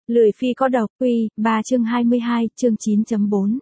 Lười phi có độc, Quy, 3 chương 22, chương 9.4.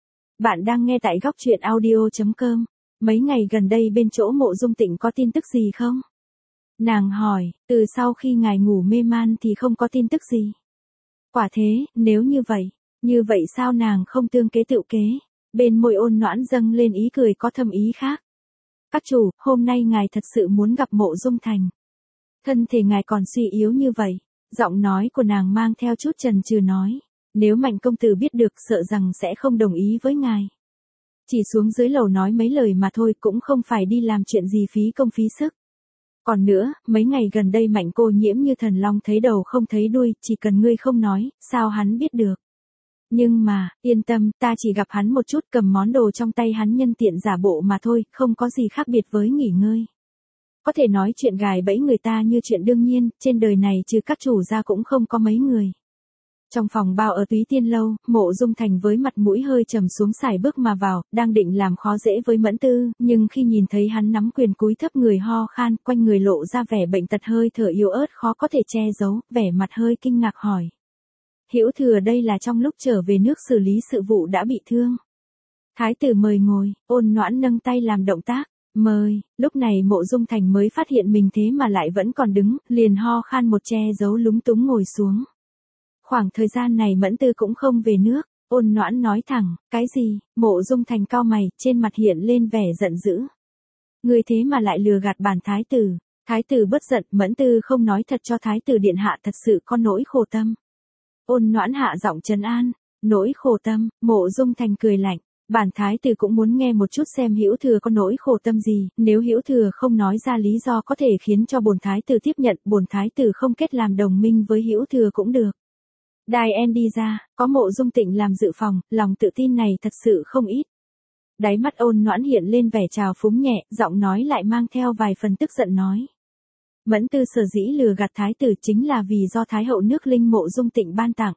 Bạn đang nghe tại góc truyện audio.com. Mấy ngày gần đây bên chỗ Mộ Dung Tịnh có tin tức gì không? Nàng hỏi, từ sau khi ngài ngủ mê man thì không có tin tức gì. Quả thế, nếu như vậy sao nàng không tương kế tựu kế? Bên môi Ôn Noãn dâng lên ý cười có thâm ý khác. Các chủ, hôm nay ngài thật sự muốn gặp Mộ Dung Thành. Thân thể ngài còn suy yếu như vậy. Giọng nói của nàng mang theo chút chần chừ nói. Nếu Mạnh công tử biết được sợ rằng sẽ không đồng ý với ngài. Chỉ xuống dưới lầu nói mấy lời mà thôi cũng không phải đi làm chuyện gì phí công phí sức. Còn nữa, mấy ngày gần đây Mạnh cô nhiễm như thần long thấy đầu không thấy đuôi, chỉ cần ngươi không nói, sao hắn biết được. Nhưng mà, yên tâm, ta chỉ gặp hắn một chút cầm món đồ trong tay hắn nhân tiện giả bộ mà thôi, không có gì khác biệt với nghỉ ngơi. Có thể nói chuyện gài bẫy người ta như chuyện đương nhiên, trên đời này trừ các chủ ra cũng không có mấy người. Trong phòng bao ở Túy Tiên Lâu, Mộ Dung Thành với mặt mũi hơi trầm xuống sải bước mà vào, đang định làm khó dễ với Mẫn Tư, nhưng khi nhìn thấy hắn nắm quyền cúi thấp người ho khan, quanh người lộ ra vẻ bệnh tật hơi thở yếu ớt khó có thể che giấu, vẻ mặt hơi kinh ngạc hỏi. Hữu Thừa đây là trong lúc trở về nước xử lý sự vụ đã bị thương. Thái tử mời ngồi, Ôn Noãn nâng tay làm động tác. Mời, lúc này Mộ Dung Thành mới phát hiện mình thế mà lại vẫn còn đứng, liền ho khan một che giấu lúng túng ngồi xuống. Khoảng thời gian này Mẫn Tư cũng không về nước, Ôn Noãn nói thẳng, cái gì, Mộ Dung Thành cau mày, trên mặt hiện lên vẻ giận dữ. Người thế mà lại lừa gạt bản thái tử, thái tử bất giận, Mẫn Tư không nói thật cho thái tử điện hạ thật sự có nỗi khổ tâm. Ôn Noãn hạ giọng trấn an, nỗi khổ tâm, Mộ Dung Thành cười lạnh. Bản thái tử cũng muốn nghe một chút xem Hữu Thừa có nỗi khổ tâm gì, nếu Hữu Thừa không nói ra lý do có thể khiến cho bổn thái tử tiếp nhận, bổn thái tử không kết làm đồng minh với Hữu Thừa cũng được. Diane đi ra, có Mộ Dung Tịnh làm dự phòng, lòng tự tin này thật sự không ít. Đáy mắt Ôn Noãn hiện lên vẻ trào phúng nhẹ, giọng nói lại mang theo vài phần tức giận nói. Mẫn Tư sở dĩ lừa gạt thái tử chính là vì do thái hậu nước Linh Mộ Dung Tịnh ban tặng.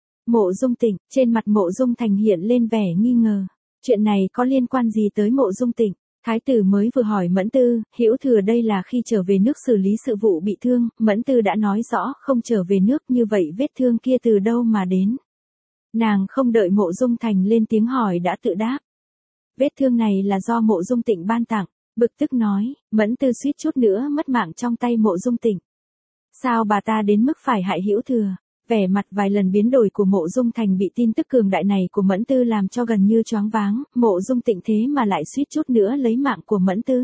Mộ Dung Tịnh, trên mặt Mộ Dung Thành hiện lên vẻ nghi ngờ. Chuyện này có liên quan gì tới Mộ Dung Tịnh? Thái tử mới vừa hỏi Mẫn Tư, Hữu Thừa đây là khi trở về nước xử lý sự vụ bị thương, Mẫn Tư đã nói rõ không trở về nước, như vậy vết thương kia từ đâu mà đến? Nàng không đợi Mộ Dung Thành lên tiếng hỏi đã tự đáp. Vết thương này là do Mộ Dung Tịnh ban tặng, bực tức nói, Mẫn Tư suýt chút nữa mất mạng trong tay Mộ Dung Tịnh. Sao bà ta đến mức phải hại Hữu Thừa? Vẻ mặt vài lần biến đổi của Mộ Dung Thành bị tin tức cường đại này của Mẫn Tư làm cho gần như choáng váng, Mộ Dung Tịnh thế mà lại suýt chút nữa lấy mạng của Mẫn Tư.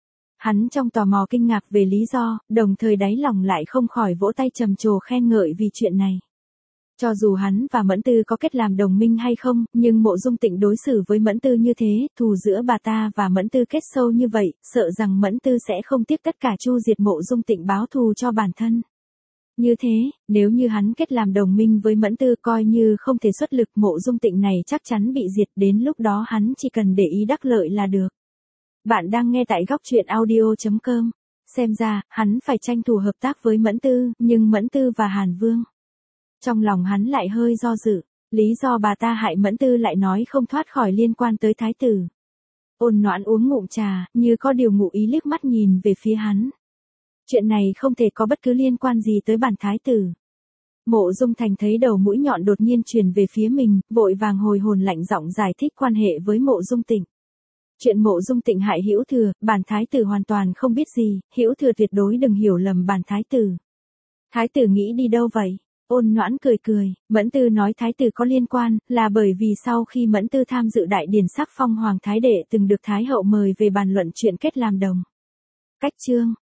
Hắn trong tò mò kinh ngạc về lý do, đồng thời đáy lòng lại không khỏi vỗ tay trầm trồ khen ngợi vì chuyện này. Cho dù hắn và Mẫn Tư có kết làm đồng minh hay không, nhưng Mộ Dung Tịnh đối xử với Mẫn Tư như thế, thù giữa bà ta và Mẫn Tư kết sâu như vậy, sợ rằng Mẫn Tư sẽ không tiếc tất cả chu diệt Mộ Dung Tịnh báo thù cho bản thân. Như thế, nếu như hắn kết làm đồng minh với Mẫn Tư coi như không thể xuất lực, Mộ Dung Tịnh này chắc chắn bị diệt, đến lúc đó hắn chỉ cần để ý đắc lợi là được. Bạn đang nghe tại góc truyện audio.com. Xem ra, hắn phải tranh thủ hợp tác với Mẫn Tư, nhưng Mẫn Tư và Hàn Vương. Trong lòng hắn lại hơi do dự, lý do bà ta hại Mẫn Tư lại nói không thoát khỏi liên quan tới thái tử. Ôn Noãn uống ngụm trà, như có điều ngụ ý liếc mắt nhìn về phía hắn. Chuyện này không thể có bất cứ liên quan gì tới bản thái tử. Mộ Dung Thành thấy đầu mũi nhọn đột nhiên truyền về phía mình, vội vàng hồi hồn lạnh giọng giải thích quan hệ với Mộ Dung Tịnh. Chuyện Mộ Dung Tịnh hại Hữu Thừa, bản thái tử hoàn toàn không biết gì, Hữu Thừa tuyệt đối đừng hiểu lầm bản thái tử. Thái tử nghĩ đi đâu vậy? Ôn Noãn cười cười, Mẫn Tư nói thái tử có liên quan, là bởi vì sau khi Mẫn Tư tham dự đại điển sắc phong hoàng thái đệ từng được thái hậu mời về bàn luận chuyện kết làm đồng. Cách chương,